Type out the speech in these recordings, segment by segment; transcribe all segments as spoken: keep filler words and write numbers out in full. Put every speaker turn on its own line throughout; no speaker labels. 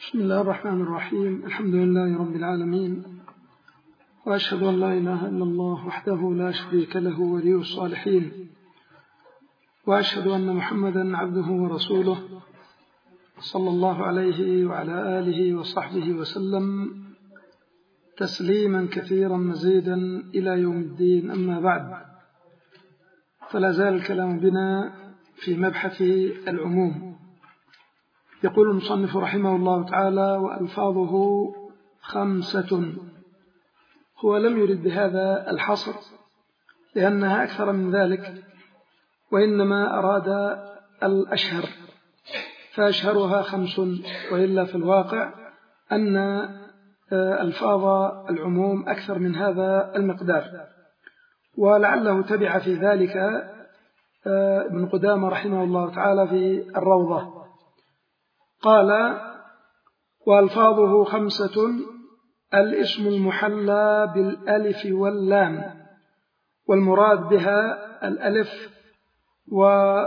بسم الله الرحمن الرحيم. الحمد لله رب العالمين، وأشهد أن لا إله إلا الله وحده لا شريك له ولي الصالحين، وأشهد أن محمدا عبده ورسوله صلى الله عليه وعلى آله وصحبه وسلم تسليما كثيرا مزيدا إلى يوم الدين. أما بعد، فلا زال الكلام بنا في مبحث العموم. يقول المصنف رحمه الله تعالى: وألفاظه خمسة. هو لم يرد بهذا الحصر لأنها أكثر من ذلك، وإنما أراد الأشهر، فأشهرها خمس، وإلا في الواقع أن ألفاظ العموم أكثر من هذا المقدار. ولعله تبع في ذلك ابن قدامة رحمه الله تعالى في الروضة، قال: وألفاظه خمسة: الاسم المحلى بالألف واللام، والمراد بها الألف و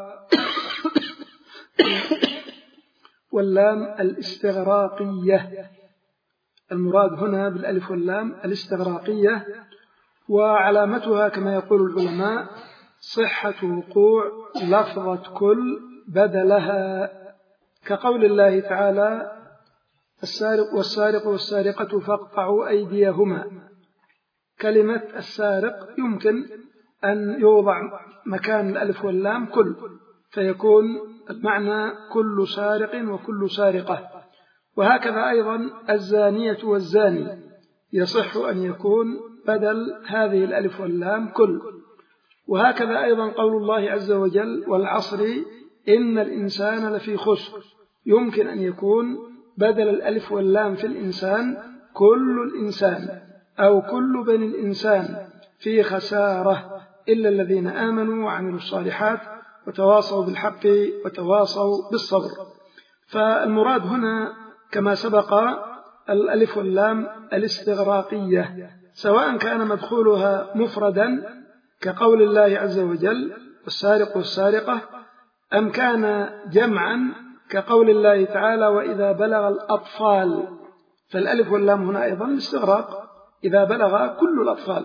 واللام الاستغراقية. المراد هنا بالألف واللام الاستغراقية، وعلامتها كما يقول العلماء صحة وقوع لفظة كل بدلها، كقول الله تعالى: السارق والسارق والسارقة فاقطعوا أيديهما. كلمة السارق يمكن أن يوضع مكان الألف واللام كل، فيكون المعنى كل سارق وكل سارقة. وهكذا أيضا الزانية والزاني يصح أن يكون بدل هذه الألف واللام كل. وهكذا أيضا قول الله عز وجل: والعصر إن الإنسان لفي خسر، يمكن أن يكون بدل الألف واللام في الإنسان كل الإنسان، أو كل بني الإنسان في خسارة إلا الذين آمنوا وعملوا الصالحات وتواصوا بالحق وتواصوا بالصبر. فالمراد هنا كما سبق الألف واللام الاستغراقية، سواء كان مدخولها مفردا كقول الله عز وجل: والسارق والسارقة، أم كان جمعا كقول الله تعالى: وإذا بلغ الأطفال. فالألف واللام هنا أيضا الاستغراق، إذا بلغ كل الأطفال.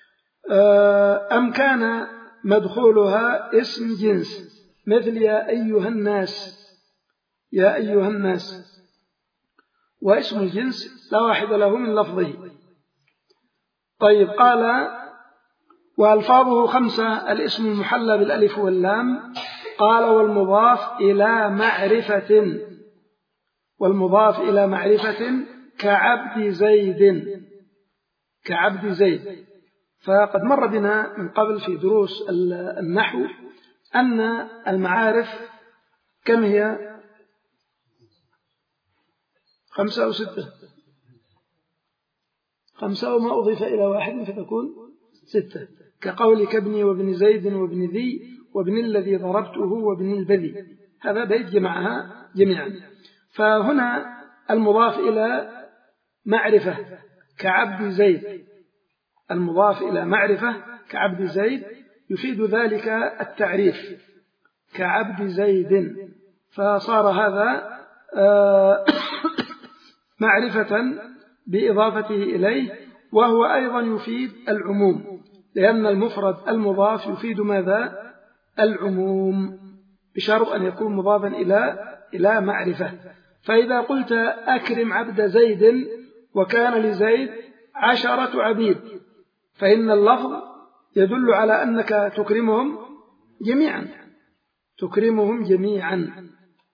أم كان مدخولها اسم جنس مثل يا أيها الناس، يا أيها الناس، واسم الجنس لا واحد له من لفظه. طيب، قال: وألفاظه خمسة: الاسم المحلى بالألف واللام. قال: والمضاف إلى معرفة، والمضاف إلى معرفة كعبد زيد، كعبد زيد. فقد مر بنا من قبل في دروس النحو أن المعارف كم هي؟ خمسة أو ستة؟ خمسة، وما أضيف إلى واحد فتكون ستة، كقولك ابني وابن زيد وابن ذي وابن الذي ضربته وابن البذي. هذا بيت جمعها جميعا. فهنا المضاف إلى معرفة كعبد زيد، المضاف إلى معرفة كعبد زيد يفيد ذلك التعريف، كعبد زيد، فصار هذا معرفة بإضافته إليه. وهو أيضا يفيد العموم، لأن المفرد المضاف يفيد ماذا؟ العموم، بشرط أن يكون مضافا إلى إلى معرفة. فإذا قلت أكرم عبد زيد وكان لزيد عشرة عبيد، فإن اللفظ يدل على أنك تكرمهم جميعا، تكرمهم جميعا.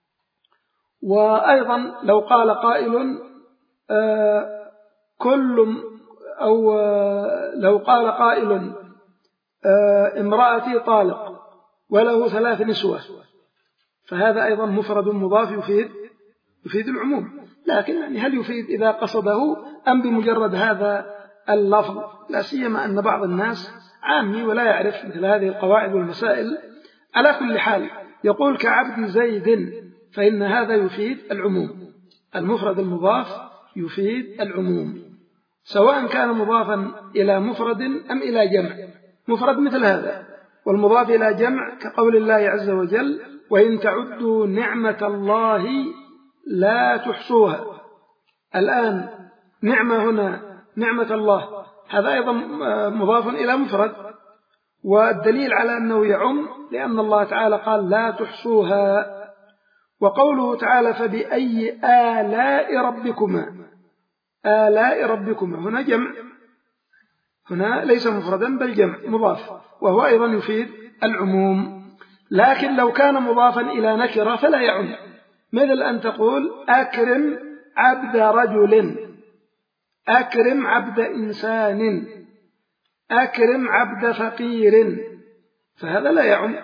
وأيضا لو قال قائل آه كل، أو آه لو قال قائل آه امرأتي طالق وله ثلاث نسوة، فهذا أيضا مفرد مضاف يفيد يفيد العموم. لكن يعني هل يفيد إذا قصده أم بمجرد هذا اللفظ؟ لا سيما أن بعض الناس عامي ولا يعرف مثل هذه القواعد والمسائل. على كل حال يقول كعبد زيد، فإن هذا يفيد العموم، المفرد المضاف يفيد العموم، سواء كان مضافا إلى مفرد أم إلى جمع. مفرد مثل هذا، والمضاف إلى جمع كقول الله عز وجل: وإن تعدوا نعمة الله لا تحصوها. الآن نعمة هنا نعمة الله، هذا أيضا مضاف إلى مفرد، والدليل على أنه يعم لأن الله تعالى قال لا تحصوها. وقوله تعالى فبأي آلاء ربكما، آلاء ربكما هنا جمع، هنا ليس مفردا بل جمع مضاف، وهو أيضا يفيد العموم. لكن لو كان مضافا إلى نكرة فلا يعم، مثل أن تقول أكرم عبد رجل، أكرم عبد إنسان، أكرم عبد فقير، فهذا لا يعم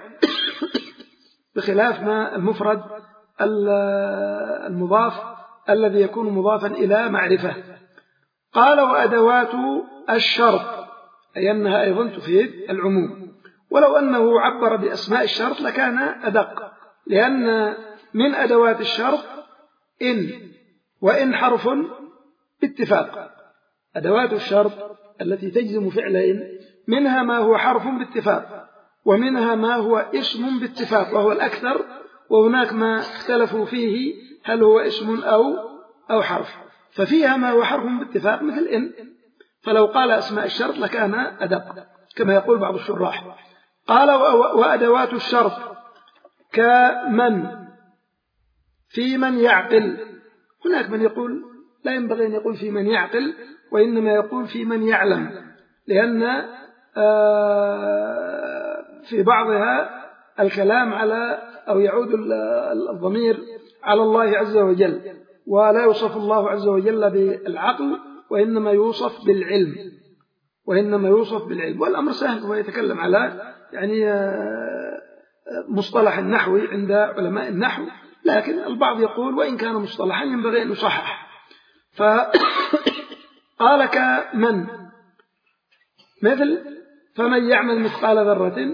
بخلاف ما المفرد المضاف الذي يكون مضافا إلى معرفة. قال وأدوات الشرط، أي أنها أيضا تفيد العموم، ولو أنه عبر بأسماء الشرط لكان أدق، لأن من أدوات الشرط إن، وإن حرف باتفاق. أدوات الشرط التي تجزم فعلين منها ما هو حرف باتفاق، ومنها ما هو اسم باتفاق وهو الأكثر، وهناك ما اختلفوا فيه هل هو اسم أو أو حرف، ففيها ما هو حرف باتفاق مثل إن، فلو قال أسماء الشرط لكان أدق كما يقول بعض الشراح. قال وأدوات الشرط كمن، في من يعقل، هناك من يقول لا ينبغي أن يقول في من يعقل، وإنما يقول في من يعلم، لأن في بعضها الكلام على أو يعود الضمير على الله عز وجل، ولا يوصف الله عز وجل بالعقل، وإنما يوصف بالعلم، وإنما يوصف بالعلم. والأمر سهل، هو يتكلم على يعني مصطلح النحو عند علماء النحو، لكن البعض يقول وإن كان مصطلحا ينبغي أن يصحح. فقال كمن، مثل فمن يعمل مثقال ذرة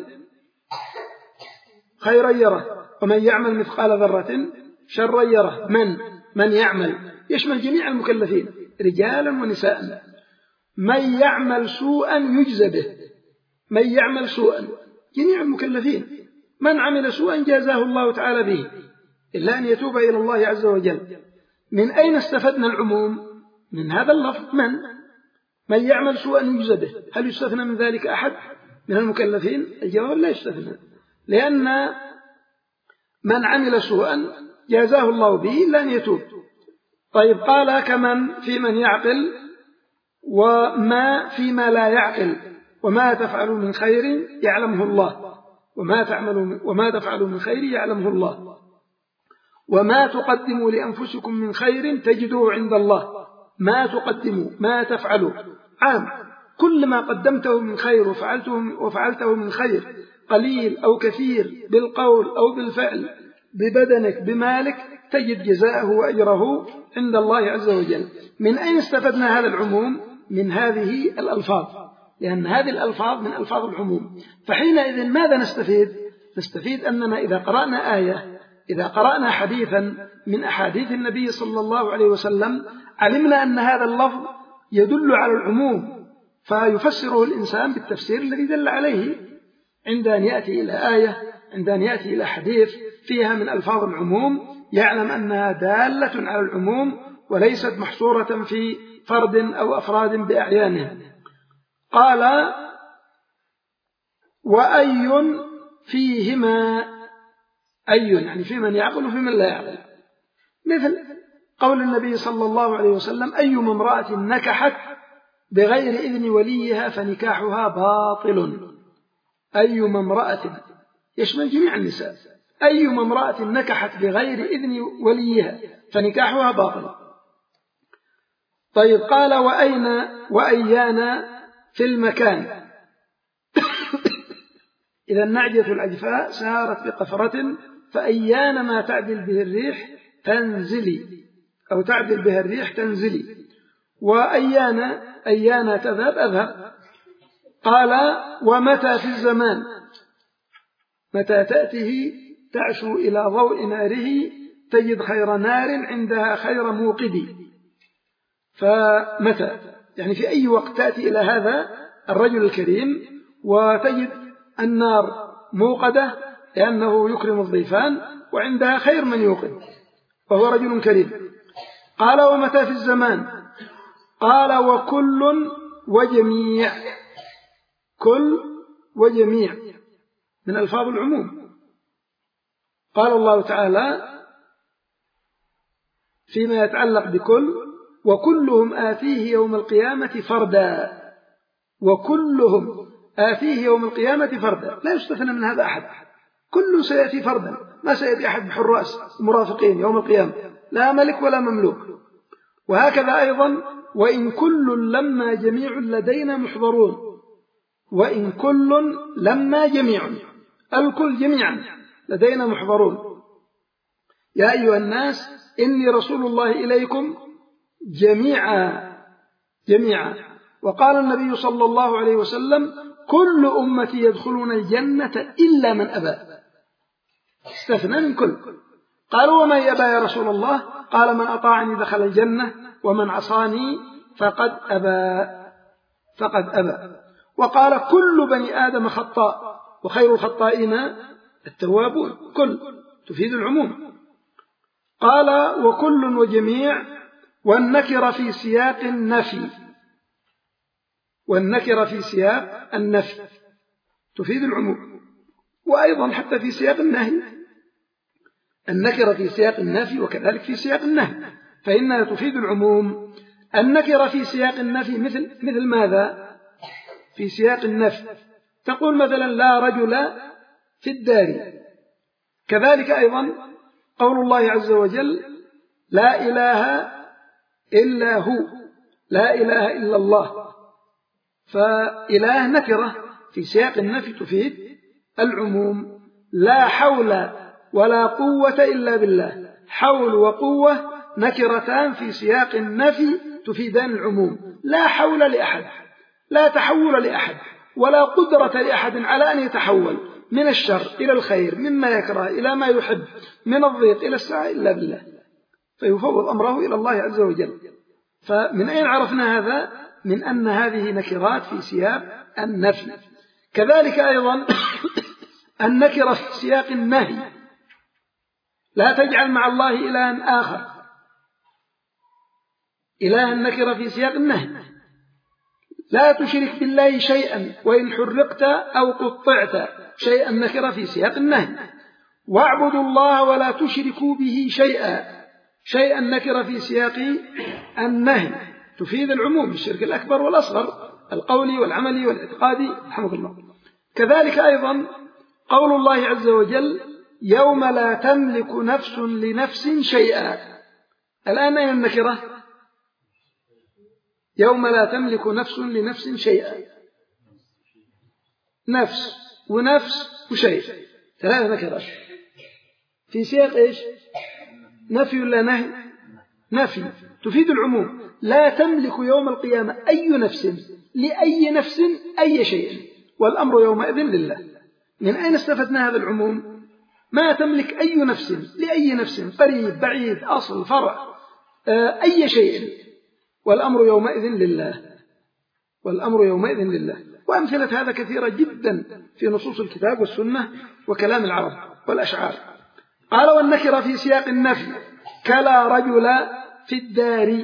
خيرا يره، ومن يعمل مثقال ذرة شرا يره. من من يعمل يشمل جميع المكلفين رجالا ونساء. من يعمل سوءا يجزى به، من يعمل سوءا جميع المكلفين، من عمل سوءا جازاه الله تعالى به إلا أن يتوب إلى الله عز وجل. من أين استفدنا العموم؟ من هذا اللفظ من من يعمل سوءا يجزى به. هل يستثنى من ذلك أحد من المكلفين؟ الجواب لا يستثنى، لأن من عمل سوءا جازاه الله به إلا أن يتوب. طيب قال كمن في من يعقل، وما فيما لا يعقل، وما تفعلوا من خير يعلمه الله، وما تعملوا وما تفعلوا من خير يعلمه الله، وما تقدموا لأنفسكم من خير تجدوه عند الله. ما تقدموا ما تفعلوا عام، كل ما قدمته من خير وفعلته وفعلته من خير قليل أو كثير، بالقول أو بالفعل، ببدنك بمالك، تجد جزاءه وأجره عند الله عز وجل. من أين استفدنا هذا العموم؟ من هذه الألفاظ، لأن هذه الألفاظ من ألفاظ العموم. فحينئذ ماذا نستفيد؟ نستفيد أننا إذا قرأنا آية، إذا قرأنا حديثا من أحاديث النبي صلى الله عليه وسلم، علمنا أن هذا اللفظ يدل على العموم، فيفسره الإنسان بالتفسير الذي دل عليه عند أن يأتي إلى آية، عند أن يأتي إلى حديث فيها من ألفاظ العموم، يعلم أنها دالة على العموم وليست محصورة في فرد أو أفراد بأعيانه. قال وأي فيهما، أي يعني في من يعقل وفي من لا يعقل، مثل قول النبي صلى الله عليه وسلم أيما امرأة نكحت بغير إذن وليها فنكاحها باطل. أيما امرأة يشمل جميع النساء، أيما امرأة نكحت بغير إذن وليها فنكاحها باطل. طيب قال وأين وأيانا في المكان. إذا النعجة العجفاء سارت بقفرة فأيان ما تعدل به الريح تنزلي، أو تعدل بها الريح تنزلي. وأيان أيان تذهب أذهب. قال ومتى في الزمان، متى تأته تعشو إلى ضوء ناره تجد خير نار عندها خير موقد. فمتى يعني في أي وقت تأتي إلى هذا الرجل الكريم وتجد النار موقدة لأنه يكرم الضيفان وعندها خير من يوقد. وهو رجل كريم. قال ومتى في الزمان؟ قال وكل وجميع. كل وجميع من ألفاظ العموم. قال الله تعالى فيما يتعلق بكل: وكلهم آتيه يوم القيامة فردا. وكلهم آتيه يوم القيامة فردا، لا يستثنى من هذا أحد، كل سيأتي فردا، ما سيأتي أحد بحراس مرافقين يوم القيامة، لا ملك ولا مملوك. وهكذا أيضا: وإن كل لما جميع لدينا محضرون. وإن كل لما جميع، الكل جميعا لدينا محضرون. يا أيها الناس إني رسول الله إليكم جميعا جميعا. وقال النبي صلى الله عليه وسلم: كل أمتي يدخلون الجنة إلا من أبى. استثنى من كل. قالوا وما يأبى يا رسول الله؟ قال: من أطاعني دخل الجنة ومن عصاني فقد أبى فقد أبى. وقال: كل بني آدم خطاء وخير الخطائين التوابون. كل تفيد العموم. قال: وكل وجميع، والنكر في سياق النفي. والنكر في سياق النفي تفيد العموم. وأيضا حتى في سياق النهي، النكر في سياق النفي وكذلك في سياق النهي، فإنها تفيد العموم. النكر في سياق النفي مثل مثل ماذا؟ في سياق النفي تقول مثلا: لا رجل في الدار. كذلك أيضا قول الله عز وجل: لا إله إلا هو، لا إله إلا الله. فإله نكرة في سياق النفي تفيد العموم. لا حول ولا قوة إلا بالله. حول وقوة نكرتان في سياق النفي تفيدان العموم. لا حول لأحد، لا تحول لأحد، ولا قدرة لأحد على أن يتحول من الشر إلى الخير، مما يكره إلى ما يحب، من الضيق إلى السعة، إلا بالله. فيفوض أمره إلى الله عز وجل. فمن أين عرفنا هذا؟ من أن هذه نكرات في سياق النفي. كذلك أيضا النكرة في سياق النهي: لا تجعل مع الله إلها آخر. إله النكرة في سياق النهي. لا تشرك بالله شيئا وإن حرقت أو قطعت. شيئا نكرة في سياق النهي. واعبدوا الله ولا تشركوا به شيئا. شيئا نكرة في سياق النهي تفيد العموم، الشرك الأكبر والأصغر، القولي والعملي والاعتقادي، رحمه الله. كذلك أيضا قول الله عز وجل: يوم لا تملك نفس لنفس شيئا. الآن أين النكرة؟ يوم لا تملك نفس لنفس شيئا. نفس ونفس وشيء، ثلاث نكرات في سياق إيش؟ نفي ولا نهي؟ نفي تفيد العموم. لا تملك يوم القيامة أي نفس لأي نفس أي شيء، والأمر يومئذ لله. من أين استفدنا هذا العموم؟ ما تملك أي نفس لأي نفس، قريب بعيد أصل فرع أي شيء، والأمر يومئذ لله. والأمر يومئذ لله. وأمثلة هذا كثيرة جدا في نصوص الكتاب والسنة وكلام العرب والأشعار. قال: والنكرة في سياق النفي: كلا رجل في الدار.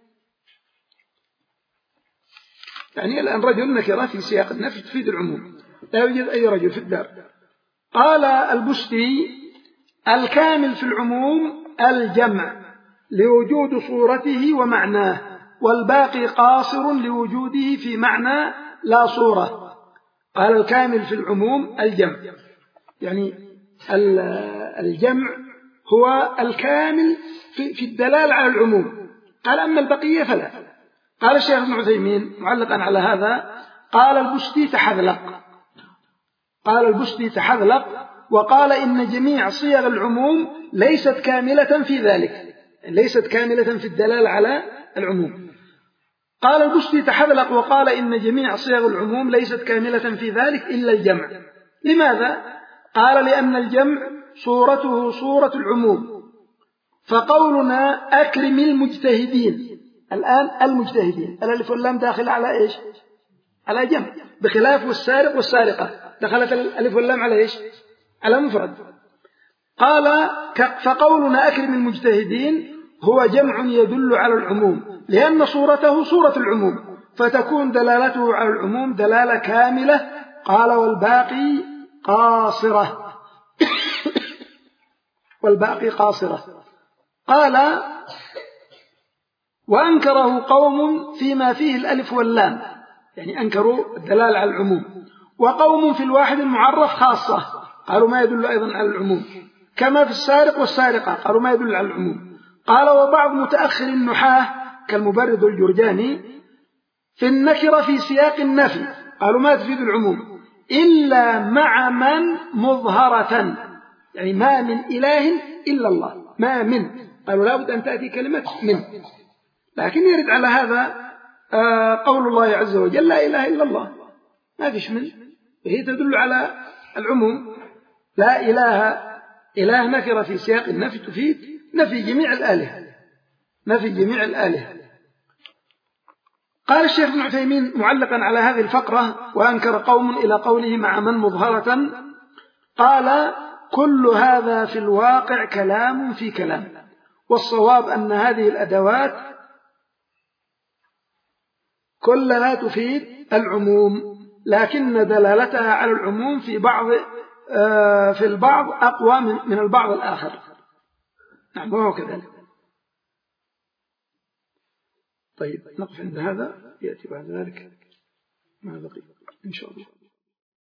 يعني الآن رجل نكرة في سياق النفي تفيد العموم، لا يوجد أي رجل في الدار. قال البستي: الكامل في العموم الجمع لوجود صورته ومعناه، والباقي قاصر لوجوده في معنى لا صورة. قال: الكامل في العموم الجمع، يعني الجمع هو الكامل في الدلالة على العموم. قال: أما البقية فلا. قال الشيخ ابن عثيمين معلقا على هذا: قال البستي تحذلق قال البستي تحذلق وقال: إن جميع صيغ العموم ليست كاملة في ذلك، ليست كاملة في الدلالة على العموم. قال البستي تحذلق وقال: إن جميع صيغ العموم ليست كاملة في ذلك إلا الجمع. لماذا؟ قال: لأن الجمع صورته صورة العموم، فقولنا أكرم المجتهدين، الآن المجتهدين الألف واللام داخل على إيش؟ على جمع، بخلاف والسارق والسارقة دخلت الألف واللام على إيش؟ على مفرد. قال فقولنا أكرم المجتهدين هو جمع يدل على العموم، لأن صورته صورة العموم، فتكون دلالته على العموم دلالة كاملة. قال والباقي قاصرة والباقي قاصرة. قال وأنكره قوم فيما فيه الألف واللام، يعني أنكروا الدلالة على العموم، وقوم في الواحد المعرف خاصة، قالوا ما يدل أيضا على العموم، كما في السارق والسارقة قالوا ما يدل على العموم. قال وبعض متأخر النحاة كالمبرد الجرجاني في النكرة في سياق النفي قالوا ما تفيد العموم إلا مع من مظهرة، يعني ما من إله إلا الله، ما من، قالوا لا بد أن تأتي كلمة من، لكن يرد على هذا قول الله عز وجل لا إله إلا الله، ما فيش من، وهي تدل على العموم. لا إله، إله نكرة في سياق النفي تفيد نفي جميع الآلهة، نفي جميع الآلهة. قال الشيخ ابن عثيمين معلقا على هذه الفقرة وأنكر قوم إلى قوله مع من مظهرة، قال كل هذا في الواقع كلام في كلام، والصواب أن هذه الأدوات كلها تفيد العموم، لكن دلالتها على العموم في بعض في البعض أقوى من البعض الآخر. نعم وهو كذلك. طيب نقف عند هذا، يأتي بعد ذلك ما بقي إن شاء الله.